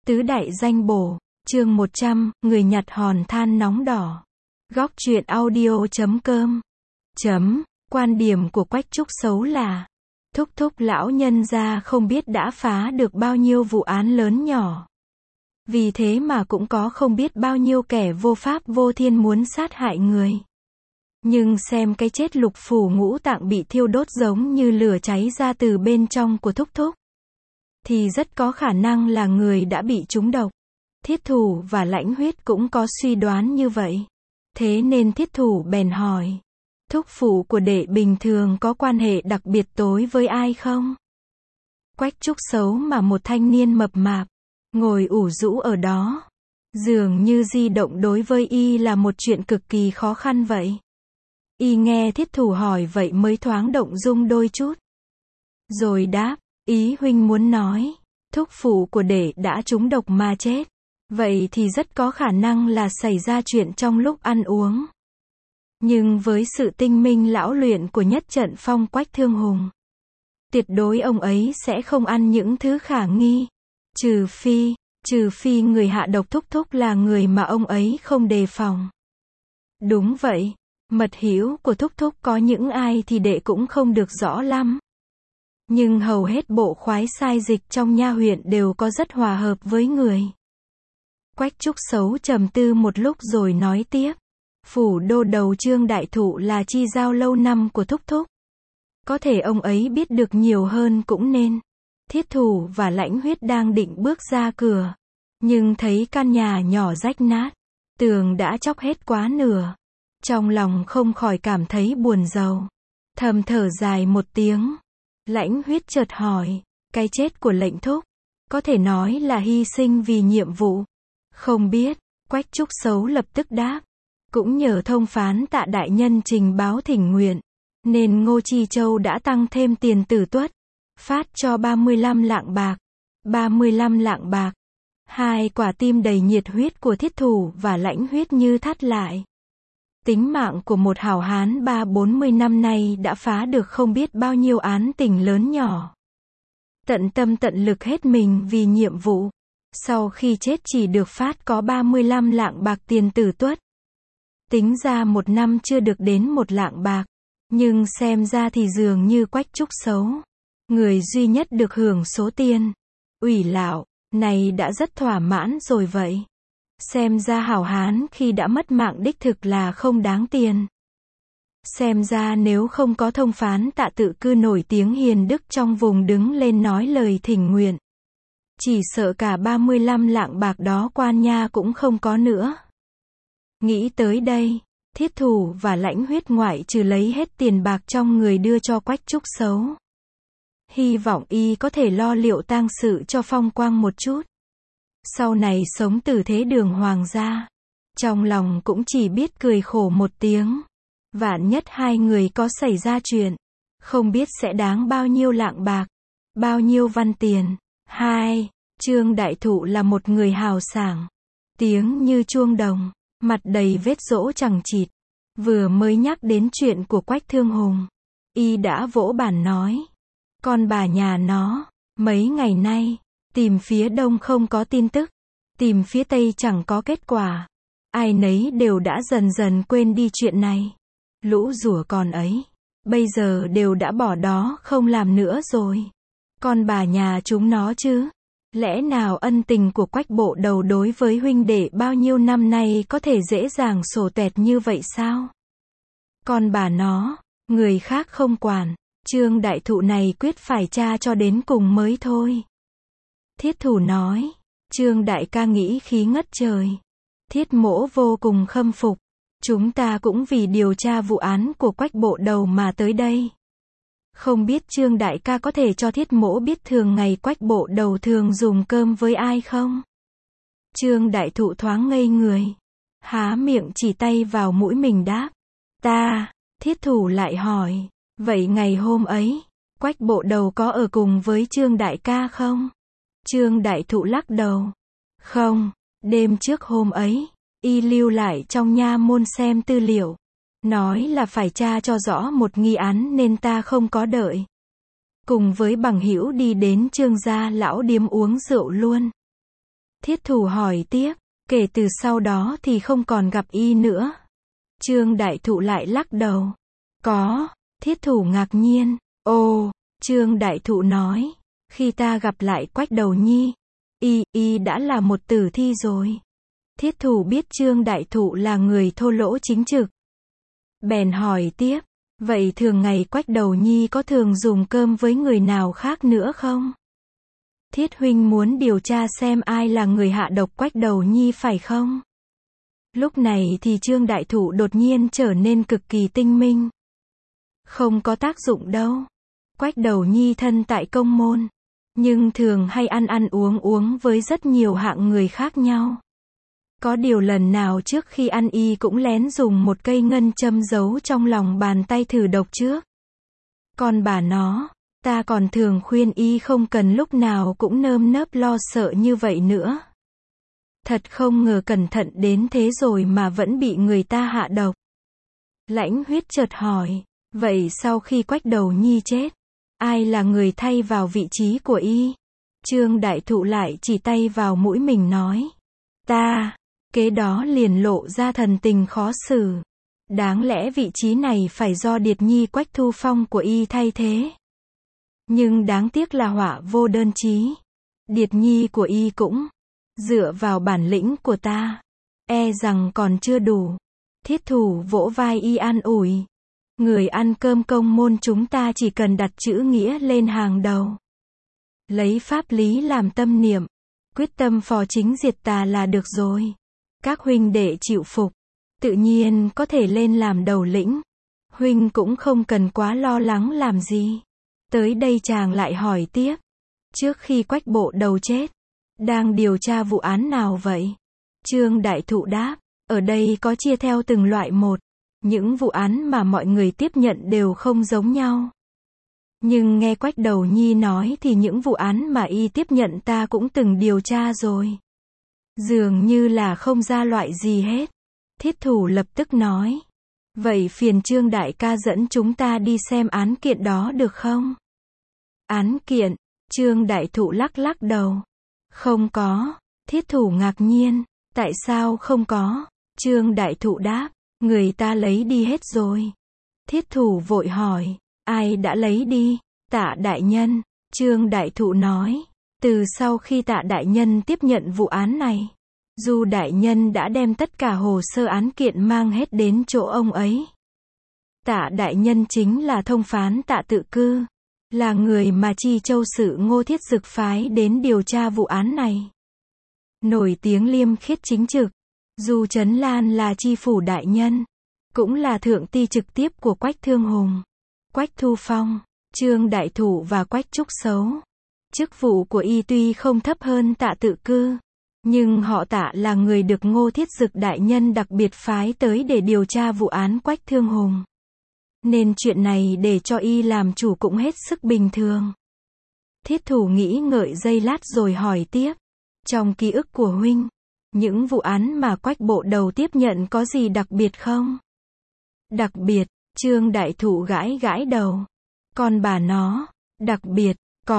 Tứ đại danh bổ, chương 100, người nhặt hòn than nóng đỏ. Góc truyện audio.com. Quan điểm của Quách Trúc Xấu là, thúc thúc lão nhân gia không biết đã phá được bao nhiêu vụ án lớn nhỏ. Vì thế mà cũng có không biết bao nhiêu kẻ vô pháp vô thiên muốn sát hại người. Nhưng xem cái chết lục phủ ngũ tạng bị thiêu đốt giống như lửa cháy ra từ bên trong của thúc thúc, thì rất có khả năng là người đã bị trúng độc. Thiết Thủ và Lãnh Huyết cũng có suy đoán như vậy. Thế nên Thiết Thủ bèn hỏi, thúc phụ của đệ bình thường có quan hệ đặc biệt tối với ai không? Quách Trúc Xấu mà một thanh niên mập mạp, ngồi ủ rũ ở đó. Dường như di động đối với y là một chuyện cực kỳ khó khăn vậy. Y nghe Thiết Thủ hỏi vậy mới thoáng động dung đôi chút. Rồi đáp, ý huynh muốn nói, thúc phụ của đệ đã trúng độc mà chết. Vậy thì rất có khả năng là xảy ra chuyện trong lúc ăn uống. Nhưng với sự tinh minh lão luyện của nhất trận phong Quách Thương Hùng, tuyệt đối ông ấy sẽ không ăn những thứ khả nghi. Trừ phi người hạ độc thúc thúc là người mà ông ấy không đề phòng. Đúng vậy, mật hữu của thúc thúc có những ai thì đệ cũng không được rõ lắm. Nhưng hầu hết bộ khoái sai dịch trong nha huyện đều có rất hòa hợp với người. Quách Trúc Xấu trầm tư một lúc rồi nói tiếp. Phủ đô đầu Trương Đại Thụ là chi giao lâu năm của thúc thúc. Có thể ông ấy biết được nhiều hơn cũng nên. Thiết Thủ và Lãnh Huyết đang định bước ra cửa. Nhưng thấy căn nhà nhỏ rách nát. Tường đã chóc hết quá nửa. Trong lòng không khỏi cảm thấy buồn rầu. Thầm thở dài một tiếng. Lãnh Huyết chợt hỏi, cái chết của lệnh thúc, có thể nói là hy sinh vì nhiệm vụ? Không biết, Quách Trúc Xấu lập tức đáp. Cũng nhờ thông phán Tạ đại nhân trình báo thỉnh nguyện, nên Ngô Chi Châu đã tăng thêm tiền tử tuất, phát cho 35 lạng bạc. 35 lạng bạc. Hai quả tim đầy nhiệt huyết của Thiết Thủ và Lãnh Huyết như thắt lại. Tính mạng của một hảo hán 30-40 năm nay đã phá được không biết bao nhiêu án tình lớn nhỏ. Tận tâm tận lực hết mình vì nhiệm vụ. Sau khi chết chỉ được phát có 35 lạng bạc tiền tử tuất. Tính ra một năm chưa được đến 1 lạng bạc. Nhưng xem ra thì dường như Quách Trúc Xấu, người duy nhất được hưởng số tiền ủy lạo này đã rất thỏa mãn rồi vậy. Xem ra hảo hán khi đã mất mạng đích thực là không đáng tiền. Xem ra nếu không có thông phán Tạ tự cư nổi tiếng hiền đức trong vùng đứng lên nói lời thỉnh nguyện, chỉ sợ cả 35 lạng bạc đó quan nha cũng không có nữa. Nghĩ tới đây, Thiết Thủ và Lãnh Huyết ngoại trừ lấy hết tiền bạc trong người đưa cho Quách Trúc Xấu. Hy vọng y có thể lo liệu tang sự cho phong quang một chút. Sau này sống tử thế đường hoàng gia. Trong lòng cũng chỉ biết cười khổ một tiếng. Vạn nhất hai người có xảy ra chuyện, không biết sẽ đáng bao nhiêu lạng bạc, bao nhiêu văn tiền. Trương Đại Thụ là một người hào sảng, tiếng như chuông đồng, mặt đầy vết rỗ chằng chịt. Vừa mới nhắc đến chuyện của Quách Thương Hùng, y đã vỗ bàn nói, con bà nhà nó, mấy ngày nay, tìm phía đông không có tin tức, tìm phía tây chẳng có kết quả. Ai nấy đều đã dần dần quên đi chuyện này. Lũ rủa con ấy, bây giờ đều đã bỏ đó không làm nữa rồi. Con bà nhà chúng nó chứ. Lẽ nào ân tình của Quách bộ đầu đối với huynh đệ bao nhiêu năm nay có thể dễ dàng xổ tuẹt như vậy sao? Con bà nó, người khác không quản, Trương Đại Thụ này quyết phải tra cho đến cùng mới thôi. Thiết Thủ nói, Trương Đại ca nghĩ khí ngất trời. Thiết mỗ vô cùng khâm phục. Chúng ta cũng vì điều tra vụ án của Quách bộ đầu mà tới đây. Không biết Trương Đại ca có thể cho Thiết mỗ biết thường ngày Quách bộ đầu thường dùng cơm với ai không? Trương Đại Thụ thoáng ngây người. Há miệng chỉ tay vào mũi mình đáp. Ta. Thiết Thủ lại hỏi. Vậy ngày hôm ấy, Quách bộ đầu có ở cùng với Trương Đại ca không? Trương Đại Thụ lắc đầu. Không, đêm trước hôm ấy, y lưu lại trong nha môn xem tư liệu. Nói là phải tra cho rõ một nghi án nên ta không có đợi. Cùng với bằng hữu đi đến Trương gia lão điếm uống rượu luôn. Thiết thủ hỏi tiếp, kể từ sau đó thì không còn gặp y nữa. Trương Đại Thụ lại lắc đầu. Có, thiết thủ ngạc nhiên. Ồ, Trương Đại Thụ nói, khi ta gặp lại Quách Đầu Nhi, y đã là một tử thi rồi. Thiết thủ biết Trương Đại Thụ là người thô lỗ chính trực. Bèn hỏi tiếp, vậy thường ngày Quách Đầu Nhi có thường dùng cơm với người nào khác nữa không? Thiết huynh muốn điều tra xem ai là người hạ độc Quách Đầu Nhi phải không? Lúc này thì Trương Đại Thụ đột nhiên trở nên cực kỳ tinh minh. Không có tác dụng đâu. Quách Đầu Nhi thân tại công môn, nhưng thường hay ăn uống với rất nhiều hạng người khác nhau. Có điều lần nào trước khi ăn y cũng lén dùng một cây ngân châm giấu trong lòng bàn tay thử độc trước. Còn bà nó, ta còn thường khuyên y không cần lúc nào cũng nơm nớp lo sợ như vậy nữa. Thật không ngờ cẩn thận đến thế rồi mà vẫn bị người ta hạ độc. Lãnh Huyết chợt hỏi, vậy sau khi Quách Đầu Nhi chết, ai là người thay vào vị trí của y? Trương Đại Thụ lại chỉ tay vào mũi mình nói, ta. Kế đó liền lộ ra thần tình khó xử. Đáng lẽ vị trí này phải do Điệt Nhi Quách Thu Phong của y thay thế. Nhưng đáng tiếc là họa vô đơn chí. Điệt Nhi của y cũng dựa vào bản lĩnh của ta, e rằng còn chưa đủ. Thiết thủ vỗ vai y an ủi. Người ăn cơm công môn chúng ta chỉ cần đặt chữ nghĩa lên hàng đầu. Lấy pháp lý làm tâm niệm, quyết tâm phò chính diệt tà là được rồi. Các huynh đệ chịu phục, tự nhiên có thể lên làm đầu lĩnh. Huynh cũng không cần quá lo lắng làm gì. Tới đây chàng lại hỏi tiếp. Trước khi Quách Bộ Đầu chết, đang điều tra vụ án nào vậy? Trương Đại Thụ đáp, ở đây có chia theo từng loại một. Những vụ án mà mọi người tiếp nhận đều không giống nhau. Nhưng nghe Quách Đầu Nhi nói thì những vụ án mà y tiếp nhận ta cũng từng điều tra rồi. Dường như là không ra loại gì hết. Thiết thủ lập tức nói. Vậy phiền Trương Đại ca dẫn chúng ta đi xem án kiện đó được không? Án kiện? Trương Đại Thụ lắc lắc đầu. Không có. Thiết thủ ngạc nhiên. Tại sao không có? Trương Đại Thụ đáp. Người ta lấy đi hết rồi. Thiết thủ vội hỏi. Ai đã lấy đi? Tạ đại nhân. Trương Đại Thụ nói. Từ sau khi Tạ đại nhân tiếp nhận vụ án này, Du đại nhân đã đem tất cả hồ sơ án kiện mang hết đến chỗ ông ấy. Tạ đại nhân chính là thông phán Tạ Tự Cư, là người mà Chi Châu Sự Ngô Thiết Dực phái đến điều tra vụ án này. Nổi tiếng liêm khiết chính trực. Du Trấn Lan là chi phủ đại nhân, cũng là thượng ty trực tiếp của Quách Thương Hùng, Quách Thu Phong, Trương Đại Thụ và Quách Trúc Xấu. Chức vụ của y tuy không thấp hơn Tạ Tự Cư, nhưng họ Tạ là người được Ngô Thiết Dực đại nhân đặc biệt phái tới để điều tra vụ án Quách Thương Hùng. Nên chuyện này để cho y làm chủ cũng hết sức bình thường. Thiết thủ nghĩ ngợi giây lát rồi hỏi tiếp. Trong ký ức của huynh, những vụ án mà Quách Bộ Đầu tiếp nhận có gì đặc biệt không? Đặc biệt, Trương Đại Thụ gãi gãi đầu. Còn bà nó, đặc biệt,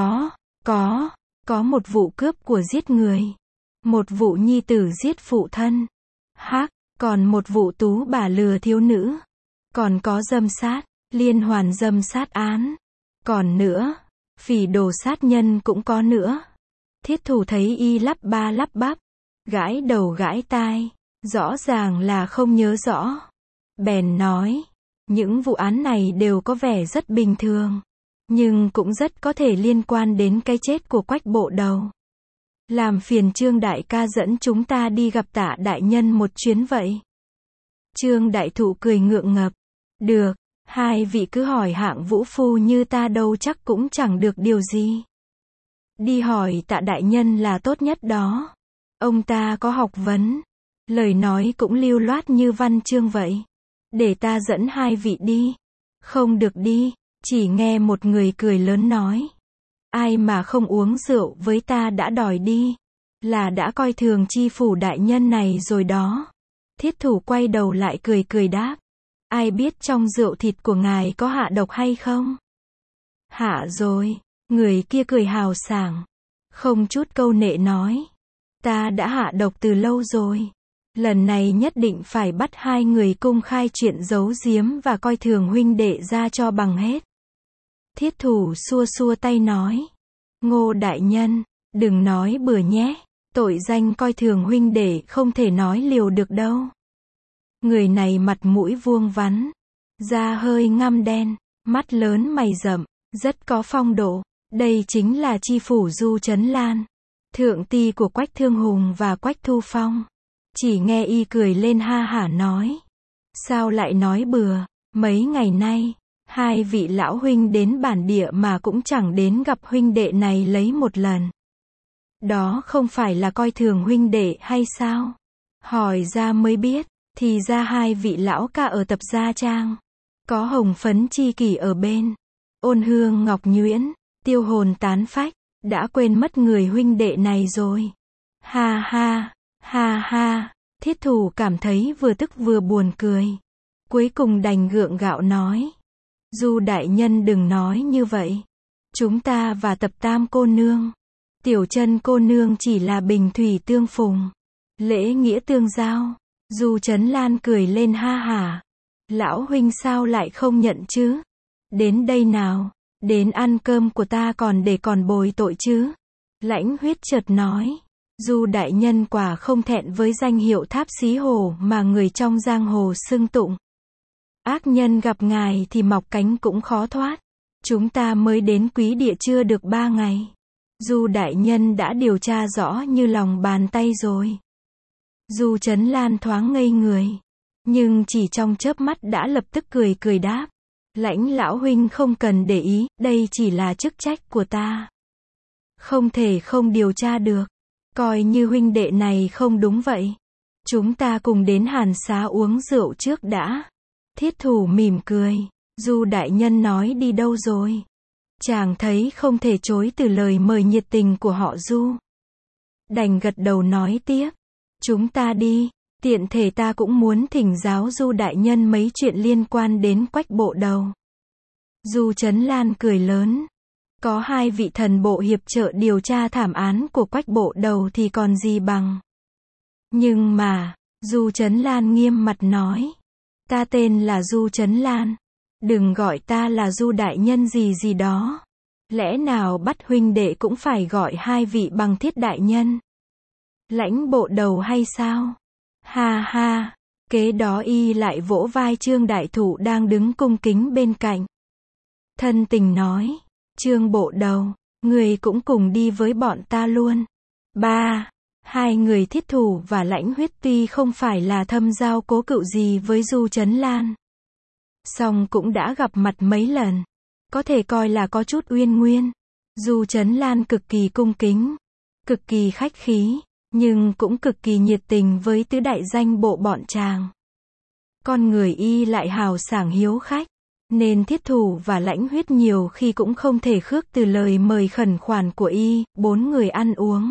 có một vụ cướp của giết người. Một vụ nhi tử giết phụ thân. Còn một vụ tú bà lừa thiếu nữ. Còn có dâm sát, liên hoàn dâm sát án. Còn nữa, phỉ đồ sát nhân cũng có nữa. Thiết thủ thấy y lắp ba lắp bắp, gãi đầu gãi tai, rõ ràng là không nhớ rõ. Bèn nói, những vụ án này đều có vẻ rất bình thường, nhưng cũng rất có thể liên quan đến cái chết của Quách Bộ Đầu. Làm phiền Trương Đại ca dẫn chúng ta đi gặp Tạ đại nhân một chuyến vậy. Trương Đại Thụ cười ngượng ngập. Được, hai vị cứ hỏi hạng vũ phu như ta đâu chắc cũng chẳng được điều gì. Đi hỏi Tạ đại nhân là tốt nhất đó. Ông ta có học vấn, lời nói cũng lưu loát như văn chương vậy. Để ta dẫn hai vị đi. Không được đi, chỉ nghe một người cười lớn nói. Ai mà không uống rượu với ta đã đòi đi, là đã coi thường chi phủ đại nhân này rồi đó. Thiết thủ quay đầu lại cười cười đáp. Ai biết trong rượu thịt của ngài có hạ độc hay không? Hạ rồi, người kia cười hào sảng, không chút câu nệ nói. Ta đã hạ độc từ lâu rồi. Lần này nhất định phải bắt hai người công khai chuyện giấu giếm và coi thường huynh đệ ra cho bằng hết. Thiết thủ xua xua tay nói. Ngô đại nhân, đừng nói bừa nhé. Tội danh coi thường huynh đệ không thể nói liều được đâu. Người này mặt mũi vuông vắn, da hơi ngăm đen, mắt lớn mày rậm, rất có phong độ. Đây chính là chi phủ Du Trấn Lan, thượng ty của Quách Thương Hùng và Quách Thu Phong. Chỉ nghe y cười lên ha hả nói. Sao lại nói bừa, mấy ngày nay, hai vị lão huynh đến bản địa mà cũng chẳng đến gặp huynh đệ này lấy một lần. Đó không phải là coi thường huynh đệ hay sao? Hỏi ra mới biết, thì ra hai vị lão ca ở Tập Gia Trang. Có Hồng Phấn Chi Kỷ ở bên. Ôn Hương Ngọc Nhuyễn, tiêu hồn tán phách, đã quên mất người huynh đệ này rồi. Ha ha, ha ha, thiết thủ cảm thấy vừa tức vừa buồn cười. Cuối cùng đành gượng gạo nói. Du đại nhân đừng nói như vậy. Chúng ta và Tập Tam cô nương, Tiểu Chân cô nương chỉ là bình thủy tương phùng, lễ nghĩa tương giao. Du Trấn Lan cười lên ha hả. Lão huynh sao lại không nhận chứ? Đến đây nào, đến ăn cơm của ta còn để còn bồi tội chứ? Lãnh Huyết chợt nói. Du đại nhân quả không thẹn với danh hiệu Tháp Xí Hồ mà người trong giang hồ xưng tụng. Ác nhân gặp ngài thì mọc cánh cũng khó thoát. Chúng ta mới đến Quý Địa chưa được 3 ngày. Du đại nhân đã điều tra rõ như lòng bàn tay rồi. Du Trấn Lan thoáng ngây người, nhưng chỉ trong chớp mắt đã lập tức cười cười đáp. Lãnh lão huynh không cần để ý, đây chỉ là chức trách của ta. Không thể không điều tra được. Coi như huynh đệ này không đúng vậy. Chúng ta cùng đến Hàn Xá uống rượu trước đã. Thiết thủ mỉm cười. Du đại nhân nói đi đâu rồi? Chàng thấy không thể chối từ lời mời nhiệt tình của họ Du. Đành gật đầu nói tiếp. Chúng ta đi, tiện thể ta cũng muốn thỉnh giáo Du đại nhân mấy chuyện liên quan đến Quách bộ đầu. Du Trấn Lan cười lớn. Có hai vị thần bộ hiệp trợ điều tra thảm án của Quách bộ đầu thì còn gì bằng. Nhưng mà, Du Trấn Lan nghiêm mặt nói. Ta tên là Du Trấn Lan. Đừng gọi ta là Du đại nhân gì gì đó. Lẽ nào bắt huynh đệ cũng phải gọi hai vị bằng Thiết đại nhân? Lãnh bộ đầu hay sao? Ha ha, kế đó y lại vỗ vai Trương đại thủ đang đứng cung kính bên cạnh. Thân tình nói, Trương bộ đầu, người cũng cùng đi với bọn ta luôn. Hai người Thiết thủ và Lãnh Huyết tuy không phải là thâm giao cố cựu gì với Du Trấn Lan, song cũng đã gặp mặt mấy lần, có thể coi là có chút uyên nguyên. Du Trấn Lan cực kỳ cung kính, cực kỳ khách khí, nhưng cũng cực kỳ nhiệt tình với tứ đại danh bộ bọn chàng. Con người y lại hào sảng hiếu khách, nên Thiết thủ và Lãnh Huyết nhiều khi cũng không thể khước từ lời mời khẩn khoản của y. 4 người ăn uống,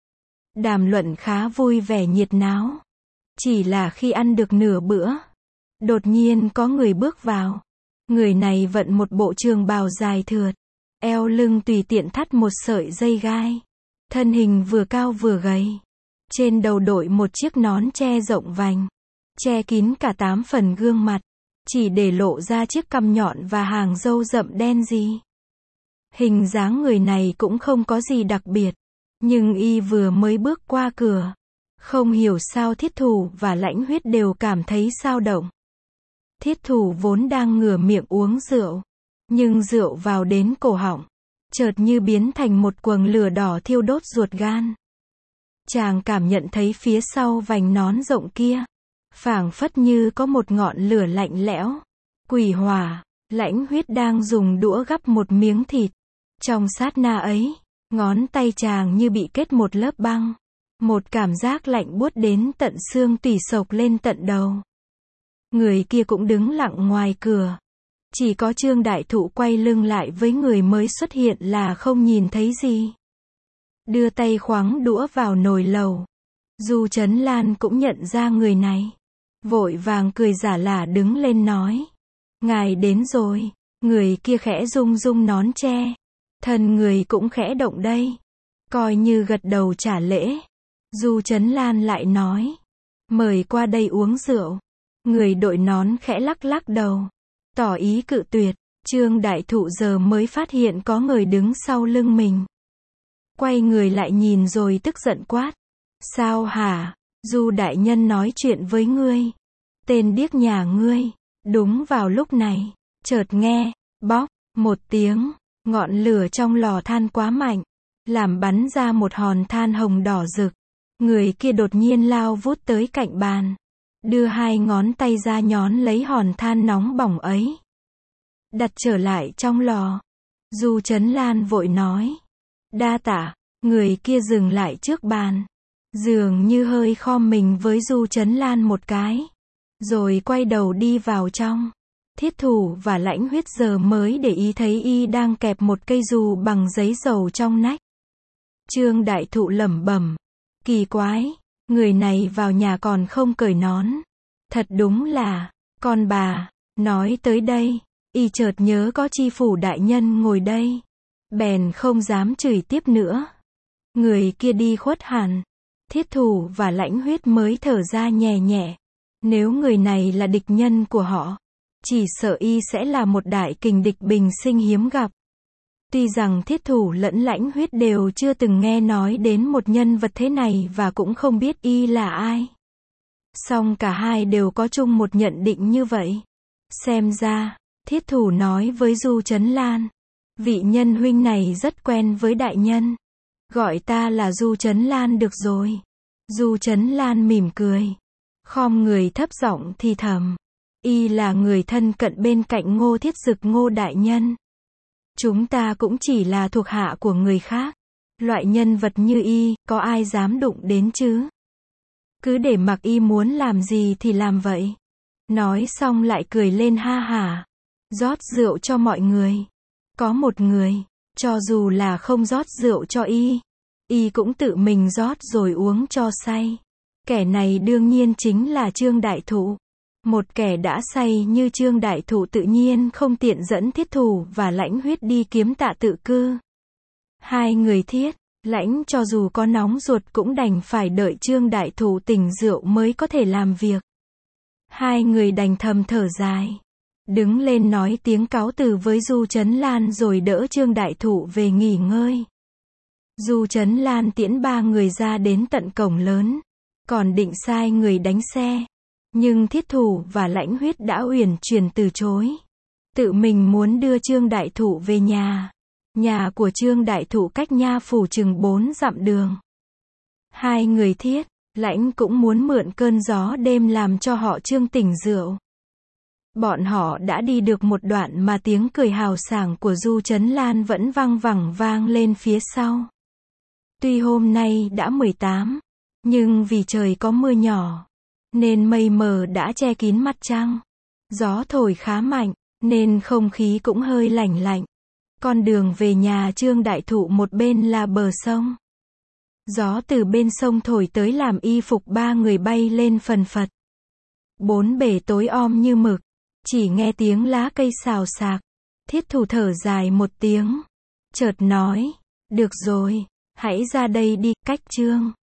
đàm luận khá vui vẻ nhiệt náo. Chỉ là khi ăn được nửa bữa, đột nhiên có người bước vào. Người này vận một bộ trường bào dài thượt, eo lưng tùy tiện thắt một sợi dây gai. Thân hình vừa cao vừa gầy. Trên đầu đội một chiếc nón che rộng vành, che kín cả 8 phần gương mặt, chỉ để lộ ra chiếc cằm nhọn và hàng râu rậm đen gì. Hình dáng người này cũng không có gì đặc biệt, nhưng y vừa mới bước qua cửa, không hiểu sao Thiết thủ và Lãnh Huyết đều cảm thấy xao động. Thiết thủ vốn đang ngửa miệng uống rượu, nhưng rượu vào đến cổ họng, chợt như biến thành một quầng lửa đỏ thiêu đốt ruột gan. Chàng cảm nhận thấy phía sau vành nón rộng kia, phảng phất như có một ngọn lửa lạnh lẽo, quỷ hỏa. Lãnh Huyết đang dùng đũa gắp một miếng thịt. Trong sát na ấy, ngón tay chàng như bị kết một lớp băng. Một cảm giác lạnh buốt đến tận xương tủy xộc lên tận đầu. Người kia cũng đứng lặng ngoài cửa. Chỉ có Trương đại thụ quay lưng lại với người mới xuất hiện là không nhìn thấy gì. Đưa tay khoáng đũa vào nồi lẩu. Du Trấn Lan cũng nhận ra người này, vội vàng cười giả lả đứng lên nói. Ngài đến rồi. Người kia khẽ rung rung nón tre. Thân người cũng khẽ động đây, coi như gật đầu trả lễ. Du Chấn Lan lại nói, mời qua đây uống rượu. Người đội nón khẽ lắc lắc đầu, tỏ ý cự tuyệt. Trương Đại Thụ giờ mới phát hiện có người đứng sau lưng mình. Quay người lại nhìn rồi tức giận quát. Sao hả? Du đại nhân nói chuyện với ngươi. Tên điếc nhà ngươi. Đúng vào lúc này, chợt nghe, bóp, một tiếng, ngọn lửa trong lò than quá mạnh, làm bắn ra một hòn than hồng đỏ rực. Người kia đột nhiên lao vút tới cạnh bàn, đưa hai ngón tay ra nhón lấy hòn than nóng bỏng ấy, đặt trở lại trong lò. Du Chấn Lan vội nói, đa tạ. Người kia dừng lại trước bàn, dường như hơi khom mình với Du Chấn Lan một cái, rồi quay đầu đi vào trong. Thiết Thủ và Lãnh Huyết giờ mới để ý thấy y đang kẹp một cây dù bằng giấy dầu trong nách. Trương Đại Thụ lẩm bẩm, kỳ quái, người này vào nhà còn không cởi nón. Thật đúng là, con bà. Nói tới đây, y chợt nhớ có Tri Phủ đại nhân ngồi đây, bèn không dám chửi tiếp nữa. Người kia đi khuất hẳn, Thiết Thủ và Lãnh Huyết mới thở ra nhẹ nhẹ. Nếu người này là địch nhân của họ, chỉ sợ y sẽ là một đại kình địch bình sinh hiếm gặp. Tuy rằng Thiết Thủ lẫn Lãnh Huyết đều chưa từng nghe nói đến một nhân vật thế này và cũng không biết y là ai, song cả hai đều có chung một nhận định như vậy. Xem ra, Thiết Thủ nói với Du Chấn Lan, vị nhân huynh này rất quen với đại nhân. Gọi ta là Du Chấn Lan được rồi. Du Chấn Lan mỉm cười, khom người thấp giọng thì thầm, y là người thân cận bên cạnh Ngô Thiết Dực Ngô đại nhân. Chúng ta cũng chỉ là thuộc hạ của người khác. Loại nhân vật như y, có ai dám đụng đến chứ? Cứ để mặc y muốn làm gì thì làm vậy. Nói xong lại cười lên ha hả, rót rượu cho mọi người. Có một người, cho dù là không rót rượu cho y cũng tự mình rót rồi uống cho say. Kẻ này đương nhiên chính là Trương Đại Thụ. Một kẻ đã say như Trương Đại Thụ tự nhiên không tiện dẫn Thiết Thủ và Lãnh Huyết đi kiếm Tạ Tự Cư. Hai người Thiết, Lãnh cho dù có nóng ruột cũng đành phải đợi Trương Đại Thụ tỉnh rượu mới có thể làm việc. Hai người đành thầm thở dài, đứng lên nói tiếng cáo từ với Du Chấn Lan rồi đỡ Trương Đại Thụ về nghỉ ngơi. Du Chấn Lan tiễn ba người ra đến tận cổng lớn, còn định sai người đánh xe. Nhưng Thiết Thủ và Lãnh Huyết đã uyển chuyển từ chối. Tự mình muốn đưa Trương Đại Thụ về nhà. Nhà của Trương Đại Thụ cách Nha Phủ chừng 4 dặm đường. Hai người Thiết, Lãnh cũng muốn mượn cơn gió đêm làm cho họ Trương tỉnh rượu. Bọn họ đã đi được một đoạn mà tiếng cười hào sảng của Du Chấn Lan vẫn vang vẳng vang lên phía sau. Tuy hôm nay đã 18, nhưng vì trời có mưa nhỏ, nên mây mờ đã che kín mặt trăng. Gió thổi khá mạnh, nên không khí cũng hơi lạnh lạnh. Con đường về nhà Trương Đại Thụ một bên là bờ sông. Gió từ bên sông thổi tới làm y phục ba người bay lên phần phật. Bốn bể tối om như mực, chỉ nghe tiếng lá cây xào xạc. Thiết Thủ thở dài một tiếng, chợt nói, được rồi, hãy ra đây đi, cách Trương